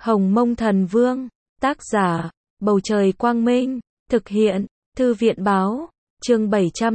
Hồng Mông Thần Vương, tác giả, Bầu Trời Quang Minh, thực hiện, Thư viện Báo, chương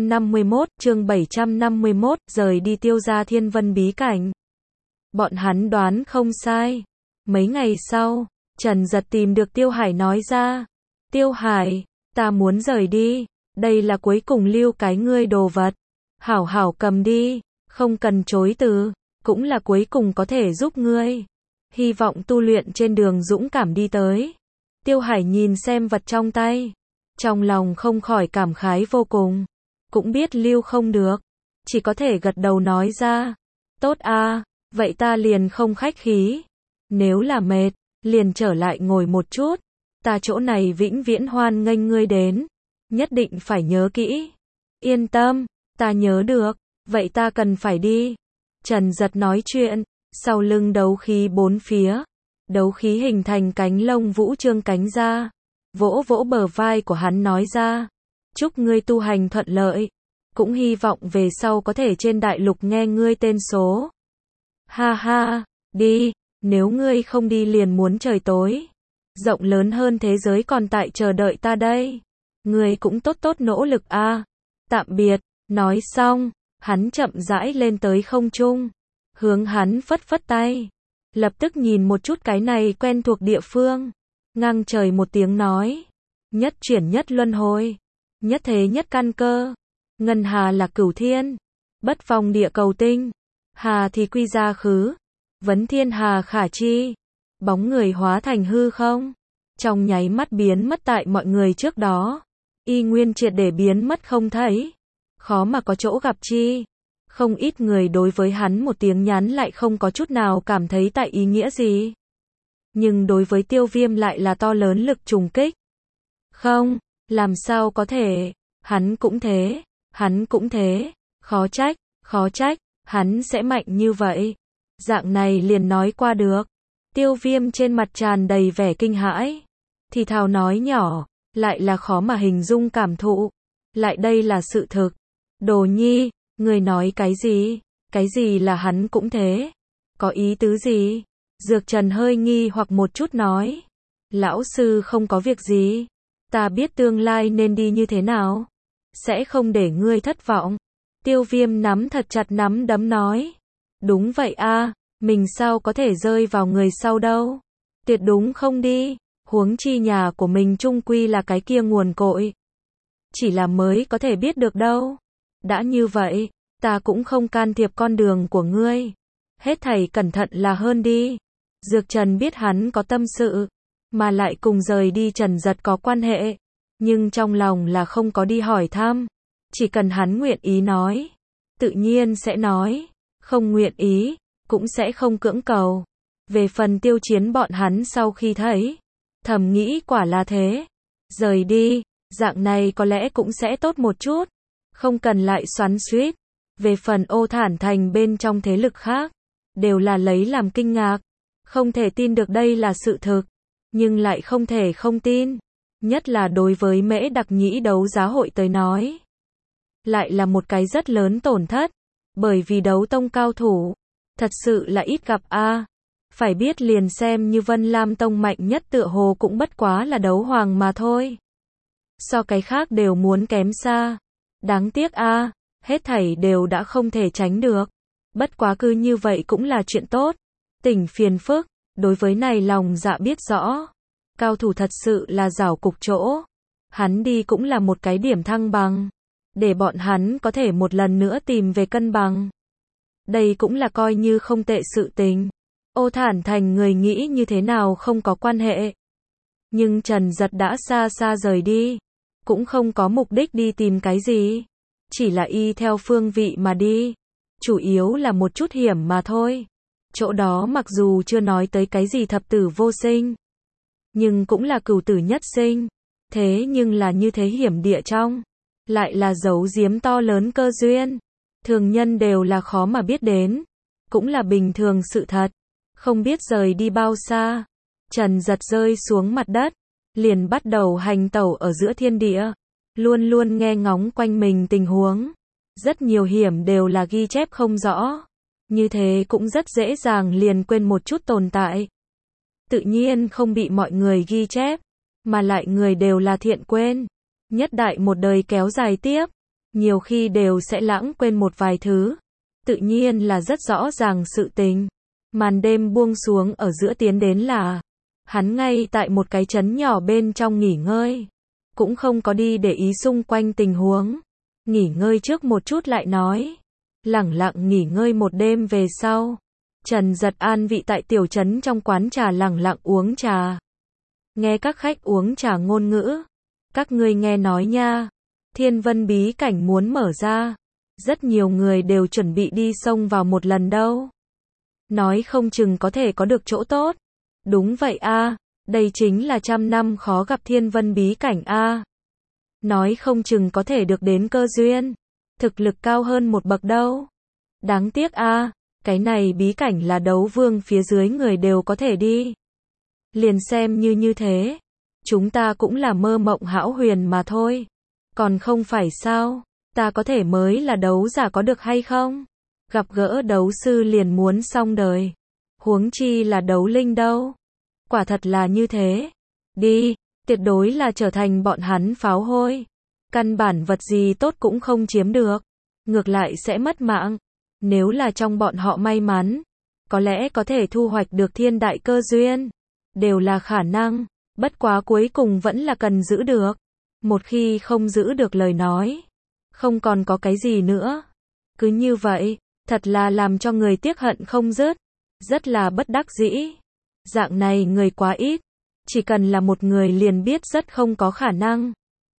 751, rời đi Tiêu Gia Thiên Vân bí cảnh. Bọn hắn đoán không sai. Mấy ngày sau, Trần Giật tìm được Tiêu Hải nói ra. Tiêu Hải, ta muốn rời đi, đây là cuối cùng lưu cái ngươi đồ vật. Hảo hảo cầm đi, không cần chối từ, cũng là cuối cùng có thể giúp ngươi. Hy vọng tu luyện trên đường dũng cảm đi tới. Tiêu Hải nhìn xem vật trong tay, trong lòng không khỏi cảm khái vô cùng. Cũng biết lưu không được, chỉ có thể gật đầu nói ra. Tốt a, vậy ta liền không khách khí. Nếu là mệt, liền trở lại ngồi một chút. Ta chỗ này vĩnh viễn hoan nghênh ngươi đến. Nhất định phải nhớ kỹ. Yên tâm, ta nhớ được, vậy ta cần phải đi. Trần Giật nói chuyện, sau lưng đấu khí bốn phía. Đấu khí hình thành cánh lông vũ trương cánh ra. Vỗ vỗ bờ vai của hắn nói ra. Chúc ngươi tu hành thuận lợi. Cũng hy vọng về sau có thể trên đại lục nghe ngươi tên số. Ha ha, đi, nếu ngươi không đi liền muốn trời tối. Rộng lớn hơn thế giới còn tại chờ đợi ta đây. Ngươi cũng tốt tốt nỗ lực a. Tạm biệt, nói xong, hắn chậm rãi lên tới không trung. Hướng hắn phất phất tay. Lập tức nhìn một chút cái này quen thuộc địa phương. Ngang trời một tiếng nói. Nhất chuyển nhất luân hồi. Nhất thế nhất căn cơ. Ngân hà là cửu thiên. Bất phong địa cầu tinh. Hà thì quy ra khứ. Vấn thiên hà khả chi. Bóng người hóa thành hư không. Trong nháy mắt biến mất tại mọi người trước đó. Y nguyên triệt để biến mất không thấy. Khó mà có chỗ gặp chi. Không ít người đối với hắn một tiếng nhắn lại không có chút nào cảm thấy tại ý nghĩa gì. Nhưng đối với Tiêu Viêm lại là to lớn lực trùng kích. Không, làm sao có thể, hắn cũng thế, khó trách, hắn sẽ mạnh như vậy. Dạng này liền nói qua được. Tiêu Viêm trên mặt tràn đầy vẻ kinh hãi. Thì thào nói nhỏ, lại là khó mà hình dung cảm thụ. Lại đây là sự thực. Đồ Nhi, người nói cái gì là hắn cũng thế. Có ý tứ gì? Dược Trần hơi nghi hoặc một chút nói. Lão sư không có việc gì. Ta biết tương lai nên đi như thế nào. Sẽ không để ngươi thất vọng. Tiêu Viêm nắm thật chặt nắm đấm nói. Đúng vậy a, mình sao có thể rơi vào người sau đâu. Tuyệt đúng không đi. Huống chi nhà của mình chung quy là cái kia nguồn cội. Chỉ là mới có thể biết được đâu. Đã như vậy, ta cũng không can thiệp con đường của ngươi. Hết thảy cẩn thận là hơn đi. Dược Trần biết hắn có tâm sự, mà lại cùng rời đi Trần Giật có quan hệ. Nhưng trong lòng là không có đi hỏi thăm. Chỉ cần hắn nguyện ý nói, tự nhiên sẽ nói. Không nguyện ý, cũng sẽ không cưỡng cầu. Về phần Tiêu Chiến bọn hắn sau khi thấy, thầm nghĩ quả là thế. Rời đi, dạng này có lẽ cũng sẽ tốt một chút. Không cần lại xoắn xuýt. Về phần Ô Thản Thành bên trong thế lực khác, đều là lấy làm kinh ngạc. Không thể tin được đây là sự thực, nhưng lại không thể không tin. Nhất là đối với Mễ Đặc Nhĩ đấu giá hội tới nói. Lại là một cái rất lớn tổn thất. Bởi vì đấu tông cao thủ, thật sự là ít gặp a. Phải biết liền xem như Vân Lam Tông mạnh nhất tựa hồ cũng bất quá là đấu hoàng mà thôi. So cái khác đều muốn kém xa. Đáng tiếc a, hết thảy đều đã không thể tránh được. Bất quá cứ như vậy cũng là chuyện tốt. Tỉnh phiền phức, đối với này lòng dạ biết rõ. Cao thủ thật sự là rảo cục chỗ. Hắn đi cũng là một cái điểm thăng bằng. Để bọn hắn có thể một lần nữa tìm về cân bằng. Đây cũng là coi như không tệ sự tình. Ô Thản Thành người nghĩ như thế nào không có quan hệ. Nhưng Trần Giật đã xa xa rời đi. Cũng không có mục đích đi tìm cái gì. Chỉ là y theo phương vị mà đi. Chủ yếu là một chút hiểm mà thôi. Chỗ đó mặc dù chưa nói tới cái gì thập tử vô sinh. Nhưng cũng là cửu tử nhất sinh. Thế nhưng là như thế hiểm địa trong. Lại là giấu giếm to lớn cơ duyên. Thường nhân đều là khó mà biết đến. Cũng là bình thường sự thật. Không biết rời đi bao xa. Trần Giật rơi xuống mặt đất. Liền bắt đầu hành tẩu ở giữa thiên địa. Luôn luôn nghe ngóng quanh mình tình huống. Rất nhiều hiểm đều là ghi chép không rõ. Như thế cũng rất dễ dàng liền quên một chút tồn tại. tự nhiên không bị mọi người ghi chép, mà lại người đều là thiện quên. Nhất đại một đời kéo dài tiếp, nhiều khi đều sẽ lãng quên một vài thứ, tự nhiên là rất rõ ràng sự tình. Màn đêm buông xuống ở giữa tiến đến là, hắn ngay tại một cái trấn nhỏ bên trong nghỉ ngơi, cũng không có đi để ý xung quanh tình huống. Nghỉ ngơi trước một chút lại nói, lẳng lặng nghỉ ngơi một đêm về sau, Trần Giật an vị tại tiểu trấn trong quán trà lẳng lặng uống trà. Nghe các khách uống trà ngôn ngữ, các ngươi nghe nói nha, Thiên Vân bí cảnh muốn mở ra, rất nhiều người đều chuẩn bị đi xông vào một lần đâu. Nói không chừng có thể có được chỗ tốt. Đúng vậy a, đây chính là 100 năm khó gặp Thiên Vân bí cảnh a. Nói không chừng có thể được đến cơ duyên, thực lực cao hơn một bậc đâu. Đáng tiếc a, cái này bí cảnh là đấu vương phía dưới người đều có thể đi. Liền xem như thế, chúng ta cũng là mơ mộng hão huyền mà thôi. Còn không phải sao, ta có thể mới là đấu giả có được hay không? Gặp gỡ đấu sư liền muốn xong đời. Huống chi là đấu linh đâu. Quả thật là như thế. Đi, tuyệt đối là trở thành bọn hắn pháo hôi. Căn bản vật gì tốt cũng không chiếm được. Ngược lại sẽ mất mạng. Nếu là trong bọn họ may mắn, có lẽ có thể thu hoạch được thiên đại cơ duyên. Đều là khả năng, bất quá cuối cùng vẫn là cần giữ được. Một khi không giữ được lời nói, không còn có cái gì nữa. Cứ như vậy, thật là làm cho người tiếc hận không dứt. Rất là bất đắc dĩ. Dạng này người quá ít. Chỉ cần là một người liền biết rất không có khả năng.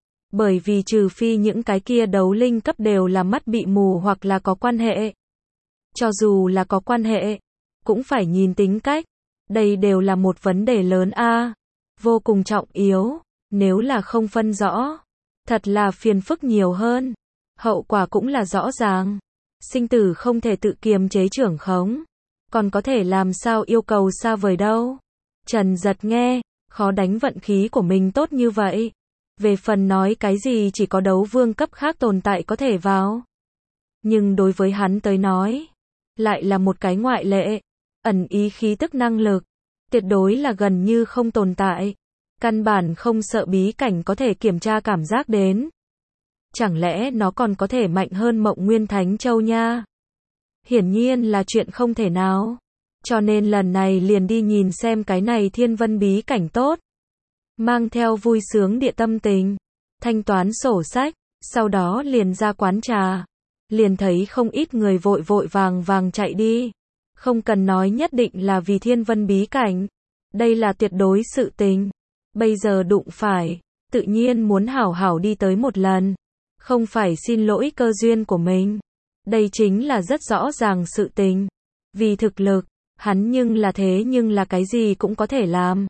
Bởi vì trừ phi những cái kia đấu linh cấp đều là mắt bị mù hoặc là có quan hệ. Cho dù là có quan hệ, cũng phải nhìn tính cách. Đây đều là một vấn đề lớn a, vô cùng trọng yếu. Nếu là không phân rõ, thật là phiền phức nhiều hơn. Hậu quả cũng là rõ ràng. Sinh tử không thể tự kiềm chế trưởng khống, còn có thể làm sao yêu cầu xa vời đâu. Trần Giật nghe, khó đánh vận khí của mình tốt như vậy. Về phần nói cái gì chỉ có đấu vương cấp khác tồn tại có thể vào. Nhưng đối với hắn tới nói, lại là một cái ngoại lệ. Ẩn ý khí tức năng lực, tuyệt đối là gần như không tồn tại. Căn bản không sợ bí cảnh có thể kiểm tra cảm giác đến. Chẳng lẽ nó còn có thể mạnh hơn Mộng Nguyên Thánh Châu nha? Hiển nhiên là chuyện không thể nào. Cho nên lần này liền đi nhìn xem cái này Thiên Vân bí cảnh tốt. Mang theo vui sướng địa tâm tình, thanh toán sổ sách, sau đó liền ra quán trà. Liền thấy không ít người vội vội vàng vàng chạy đi. Không cần nói nhất định là vì Thiên Vân bí cảnh. Đây là tuyệt đối sự tình. Bây giờ đụng phải, tự nhiên muốn hảo hảo đi tới một lần. Không phải xin lỗi cơ duyên của mình. Đây chính là rất rõ ràng sự tình. Vì thực lực, hắn nhưng là thế nhưng là cái gì cũng có thể làm.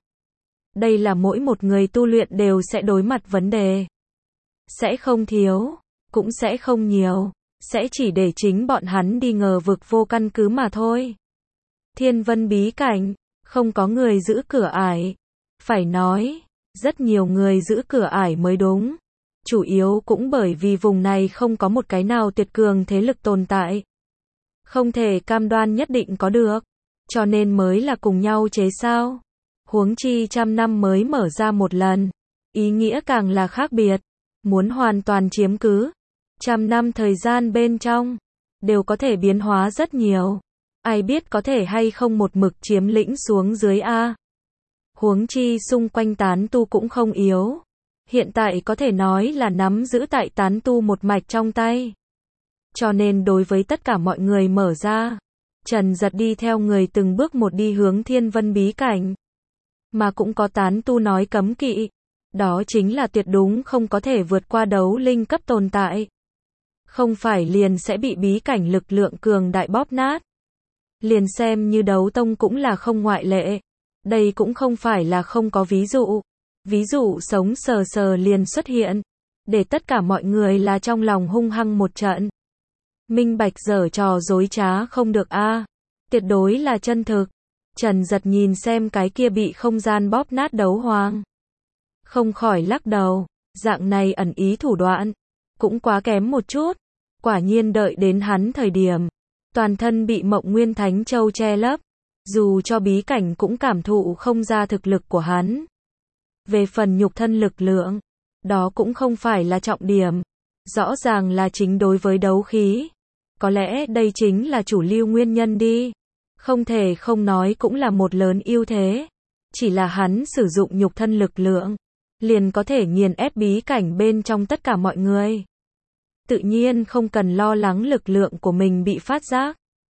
Đây là mỗi một người tu luyện đều sẽ đối mặt vấn đề. Sẽ không thiếu, cũng sẽ không nhiều. Sẽ chỉ để chính bọn hắn đi ngờ vực vô căn cứ mà thôi. Thiên Vân bí cảnh, không có người giữ cửa ải. Phải nói, rất nhiều người giữ cửa ải mới đúng. Chủ yếu cũng bởi vì vùng này không có một cái nào tuyệt cường thế lực tồn tại. Không thể cam đoan nhất định có được. Cho nên mới là cùng nhau chế sao. Huống chi 100 năm mới mở ra một lần. Ý nghĩa càng là khác biệt. Muốn hoàn toàn chiếm cứ. 100 năm thời gian bên trong, đều có thể biến hóa rất nhiều. Ai biết có thể hay không một mực chiếm lĩnh xuống dưới a. Huống chi xung quanh tán tu cũng không yếu. Hiện tại có thể nói là nắm giữ tại tán tu một mạch trong tay. Cho nên đối với tất cả mọi người mở ra, Trần Giật đi theo người từng bước một đi hướng Thiên Vân bí cảnh. Mà cũng có tán tu nói cấm kỵ. Đó chính là tuyệt đúng không có thể vượt qua đấu linh cấp tồn tại. Không phải liền sẽ bị bí cảnh lực lượng cường đại bóp nát. Liền xem như đấu tông cũng là không ngoại lệ. Đây cũng không phải là không có ví dụ. Ví dụ sống sờ sờ liền xuất hiện. Để tất cả mọi người là trong lòng hung hăng một trận. Minh bạch giở trò dối trá không được a. Tuyệt đối là chân thực. Trần Giật nhìn xem cái kia bị không gian bóp nát đấu hoàng. Không khỏi lắc đầu. Dạng này ẩn ý thủ đoạn. Cũng quá kém một chút. Quả nhiên đợi đến hắn thời điểm. Toàn thân bị Mộng Nguyên Thánh Châu che lấp. Dù cho bí cảnh cũng cảm thụ không ra thực lực của hắn. Về phần nhục thân lực lượng, đó cũng không phải là trọng điểm. Rõ ràng là chính đối với đấu khí. Có lẽ đây chính là chủ lưu nguyên nhân đi. Không thể không nói cũng là một lớn ưu thế. Chỉ là hắn sử dụng nhục thân lực lượng, liền có thể nghiền ép bí cảnh bên trong tất cả mọi người. Tự nhiên không cần lo lắng lực lượng của mình bị phát giác.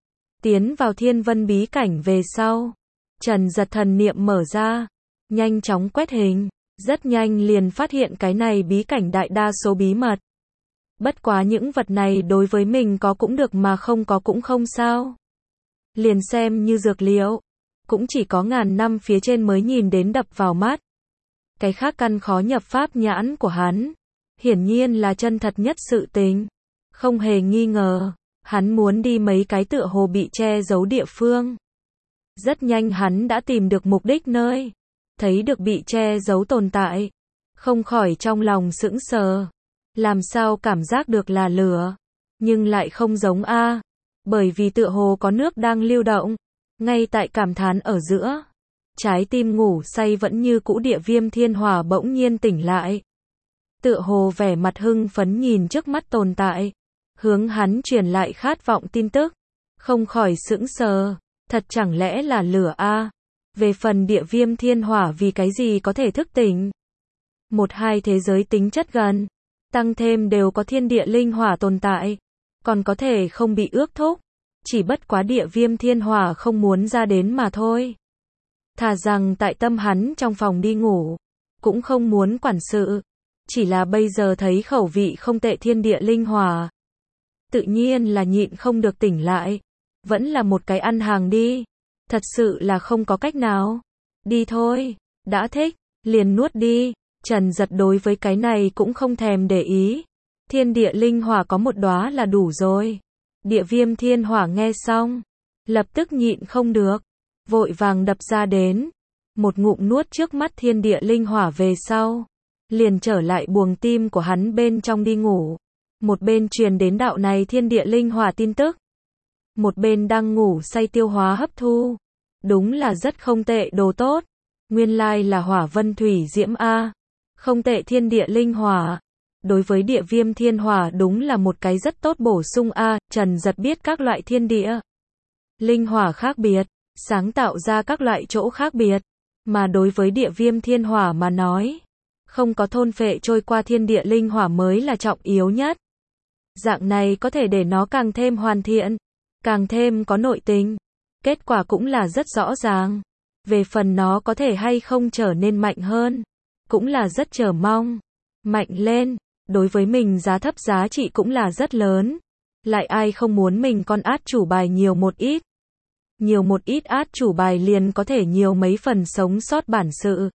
Tiến vào thiên vân bí cảnh về sau, Trần Giật thần niệm mở ra, nhanh chóng quét hình, rất nhanh liền phát hiện cái này bí cảnh đại đa số bí mật. Bất quá những vật này đối với mình có cũng được mà không có cũng không sao. Liền xem như dược liệu, cũng chỉ có ngàn năm phía trên mới nhìn đến đập vào mắt. Cái khác căn khó nhập pháp nhãn của hắn, hiển nhiên là chân thật nhất sự tình. Không hề nghi ngờ, hắn muốn đi mấy cái tựa hồ bị che giấu địa phương. Rất nhanh hắn đã tìm được mục đích nơi, thấy được bị che giấu tồn tại. Không khỏi trong lòng sững sờ. Làm sao cảm giác được là lửa, nhưng lại không giống a, bởi vì tựa hồ có nước đang lưu động. Ngay tại cảm thán ở giữa, trái tim ngủ say vẫn như cũ Địa Viêm Thiên Hỏa bỗng nhiên tỉnh lại. Tựa hồ vẻ mặt hưng phấn nhìn trước mắt tồn tại, hướng hắn truyền lại khát vọng tin tức. Không khỏi sững sờ, thật chẳng lẽ là lửa a? Về phần Địa Viêm Thiên Hỏa vì cái gì có thể thức tỉnh? Một hai thế giới tính chất gần, tăng thêm đều có thiên địa linh hỏa tồn tại, còn có thể không bị ước thúc. Chỉ bất quá Địa Viêm Thiên Hỏa không muốn ra đến mà thôi. Thà rằng tại tâm hắn trong phòng đi ngủ, cũng không muốn quản sự. Chỉ là bây giờ thấy khẩu vị không tệ thiên địa linh hỏa, tự nhiên là nhịn không được tỉnh lại. Vẫn là một cái ăn hàng đi. Thật sự là không có cách nào. Đi thôi, đã thích, liền nuốt đi. Trần Giật đối với cái này cũng không thèm để ý. Thiên địa linh hỏa có một đóa là đủ rồi. Địa Viêm Thiên Hỏa nghe xong, lập tức nhịn không được, vội vàng đập ra đến. Một ngụm nuốt trước mắt thiên địa linh hỏa về sau, liền trở lại buồng tim của hắn bên trong đi ngủ. Một bên truyền đến đạo này thiên địa linh hỏa tin tức, một bên đang ngủ say tiêu hóa hấp thu. Đúng là rất không tệ đồ tốt. Nguyên lai là hỏa vân thủy diễm a. Không tệ thiên địa linh hỏa. Đối với Địa Viêm Thiên Hỏa đúng là một cái rất tốt bổ sung a. Trần Giật biết các loại thiên địa linh hỏa khác biệt, sáng tạo ra các loại chỗ khác biệt. Mà đối với Địa Viêm Thiên Hỏa mà nói, không có thôn phệ trôi qua thiên địa linh hỏa mới là trọng yếu nhất. Dạng này có thể để nó càng thêm hoàn thiện, càng thêm có nội tình. Kết quả cũng là rất rõ ràng. Về phần nó có thể hay không trở nên mạnh hơn, cũng là rất chờ mong. Mạnh lên, đối với mình giá thấp giá trị cũng là rất lớn. Lại ai không muốn mình con át chủ bài nhiều một ít. Nhiều một ít át chủ bài liền có thể nhiều mấy phần sống sót bản sự.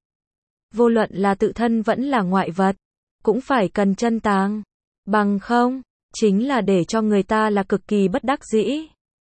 Vô luận là tự thân vẫn là ngoại vật, cũng phải cần chân tàng. Bằng không, chính là để cho người ta là cực kỳ bất đắc dĩ.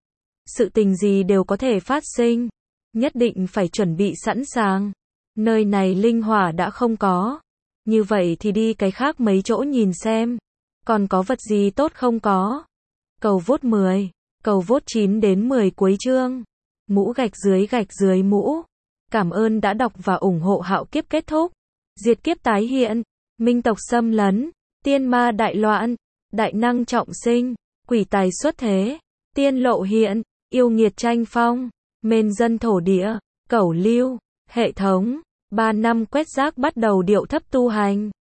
Sự tình gì đều có thể phát sinh, nhất định phải chuẩn bị sẵn sàng. Nơi này linh hỏa đã không có, như vậy thì đi cái khác mấy chỗ nhìn xem, còn có vật gì tốt không có. Cầu vote 10, cầu vote 9 đến 10 cuối chương. Mũ gạch dưới mũ. Cảm ơn đã đọc và ủng hộ Hạo Kiếp kết thúc. Diệt kiếp tái hiện, minh tộc xâm lấn, tiên ma đại loạn, đại năng trọng sinh, quỷ tài xuất thế, tiên lộ hiện, yêu nghiệt tranh phong, mên dân thổ địa, cẩu lưu, hệ thống, 3 năm quét rác bắt đầu điệu thấp tu hành.